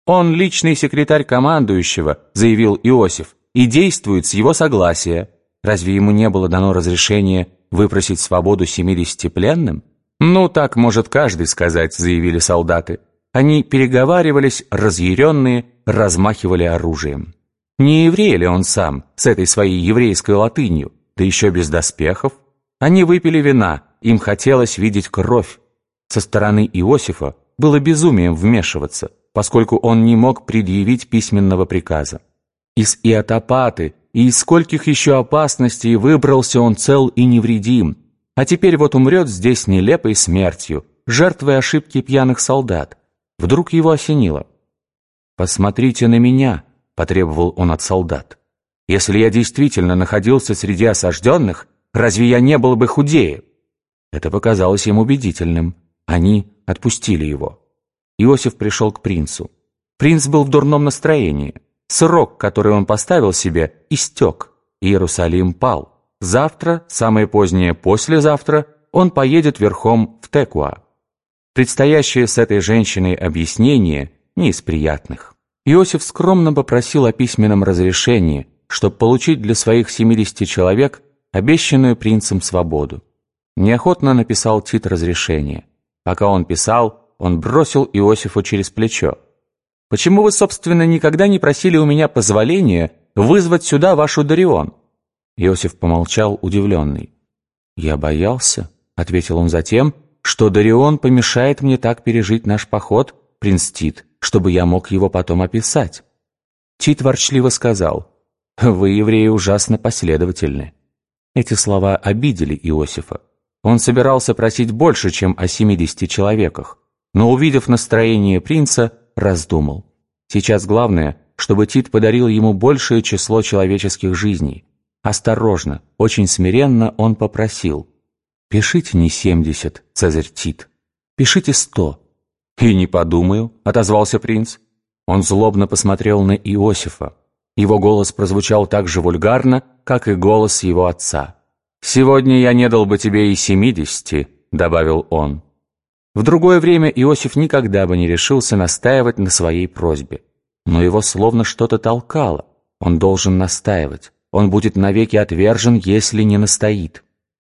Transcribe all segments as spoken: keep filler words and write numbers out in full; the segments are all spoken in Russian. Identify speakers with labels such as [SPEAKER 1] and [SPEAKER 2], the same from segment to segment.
[SPEAKER 1] «Он личный секретарь командующего», — заявил Иосиф, «и действует с его согласия. Разве ему не было дано разрешение выпросить свободу семидесяти пленным?» «Ну, так может каждый сказать», — заявили солдаты. Они переговаривались, разъяренные, размахивали оружием. Не еврей ли он сам, с этой своей еврейской латынью, да еще без доспехов? Они выпили вина, им хотелось видеть кровь. Со стороны Иосифа было безумием вмешиваться, поскольку он не мог предъявить письменного приказа. Из Иотопаты и из скольких еще опасностей выбрался он цел и невредим, а теперь вот умрет здесь нелепой смертью, жертвой ошибки пьяных солдат. Вдруг его осенило. «Посмотрите на меня», — потребовал он от солдат. «Если я действительно находился среди осажденных, разве я не был бы худее?» Это показалось им убедительным. Они отпустили его. Иосиф пришел к принцу. Принц был в дурном настроении. Срок, который он поставил себе, истек. Иерусалим пал. Завтра, самое позднее послезавтра, он поедет верхом в Текуа. Предстоящее с этой женщиной объяснение не из приятных. Иосиф скромно попросил о письменном разрешении, чтобы получить для своих семидесяти человек обещанную принцем свободу. Неохотно написал Тит разрешение. Пока он писал, он бросил Иосифу через плечо: «Почему вы, собственно, никогда не просили у меня позволения вызвать сюда вашу Дарион?» Иосиф помолчал, удивленный. «Я боялся», — ответил он затем, «что Дарион помешает мне так пережить наш поход, принц Тит, чтобы я мог его потом описать». Тит ворчливо сказал: «Вы, евреи, ужасно последовательны». Эти слова обидели Иосифа. Он собирался просить больше, чем о семидесяти человеках, но, увидев настроение принца, раздумал. Сейчас главное, чтобы Тит подарил ему большее число человеческих жизней. Осторожно, очень смиренно он попросил: «Пишите не семьдесят, Цезарь Тит, пишите сто». «И не подумаю», — отозвался принц. Он злобно посмотрел на Иосифа. Его голос прозвучал так же вульгарно, как и голос его отца. «Сегодня я не дал бы тебе и семидесяти», — добавил он. В другое время Иосиф никогда бы не решился настаивать на своей просьбе. Но его словно что-то толкало. Он должен настаивать. Он будет навеки отвержен, если не настоит.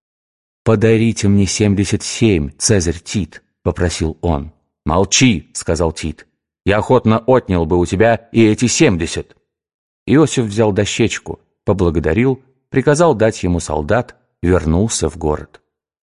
[SPEAKER 1] «Подарите мне семьдесят семь, Цезарь Тит», — попросил он. «Молчи», — сказал Тит. «Я охотно отнял бы у тебя и эти семьдесят». Иосиф взял дощечку, поблагодарил, приказал дать ему солдат, вернулся в город.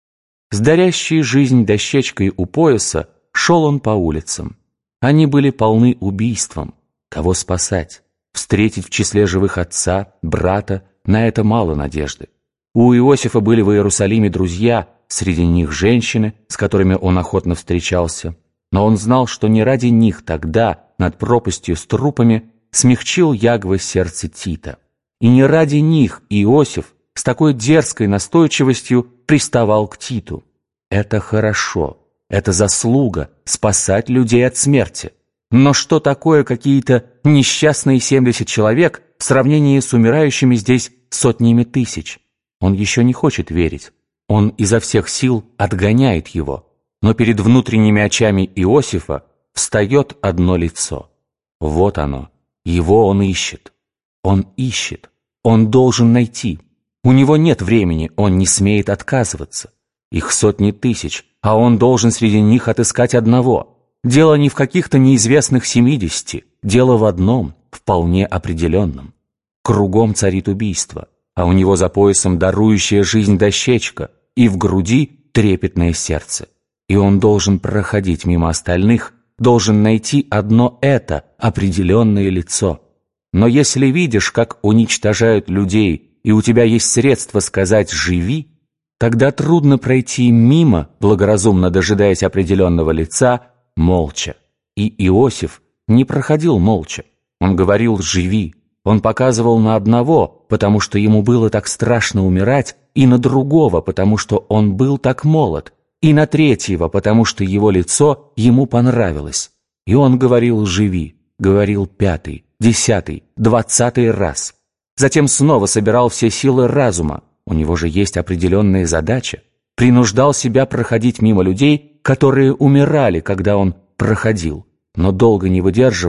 [SPEAKER 1] С дарящей жизнь дощечкой у пояса шел он по улицам. Они были полны убийством. Кого спасать? Встретить в числе живых отца, брата, на это мало надежды. У Иосифа были в Иерусалиме друзья, среди них женщины, с которыми он охотно встречался. Но он знал, что не ради них тогда, над пропастью с трупами, смягчил Ягвы сердце Тита. И не ради них Иосиф с такой дерзкой настойчивостью приставал к Титу. Это хорошо, это заслуга спасать людей от смерти. Но что такое какие-то несчастные семьдесят человек в сравнении с умирающими здесь сотнями тысяч? Он еще не хочет верить. Он изо всех сил отгоняет его. Но перед внутренними очами Иосифа встает одно лицо. Вот оно. Его он ищет. Он ищет. Он должен найти. У него нет времени, он не смеет отказываться. Их сотни тысяч, а он должен среди них отыскать одного. Дело не в каких-то неизвестных семидесяти, дело в одном, вполне определенном. Кругом царит убийство, а у него за поясом дарующая жизнь дощечка, и в груди трепетное сердце. И он должен проходить мимо остальных, должен найти одно это определенное лицо. Но если видишь, как уничтожают людей, и у тебя есть средства сказать «живи», тогда трудно пройти мимо, благоразумно дожидаясь определенного лица, молча. И Иосиф не проходил молча. Он говорил «живи». Он показывал на одного, потому что ему было так страшно умирать, и на другого, потому что он был так молод, и на третьего, потому что его лицо ему понравилось. И он говорил «живи», говорил пятый, десятый, двадцатый раз. Затем снова собирал все силы разума. У него же есть определенная задача. Принуждал себя проходить мимо людей, которые умирали, когда он проходил, но долго не выдерживал,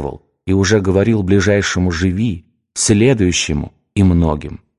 [SPEAKER 1] и уже говорил ближайшему «живи», следующему и многим.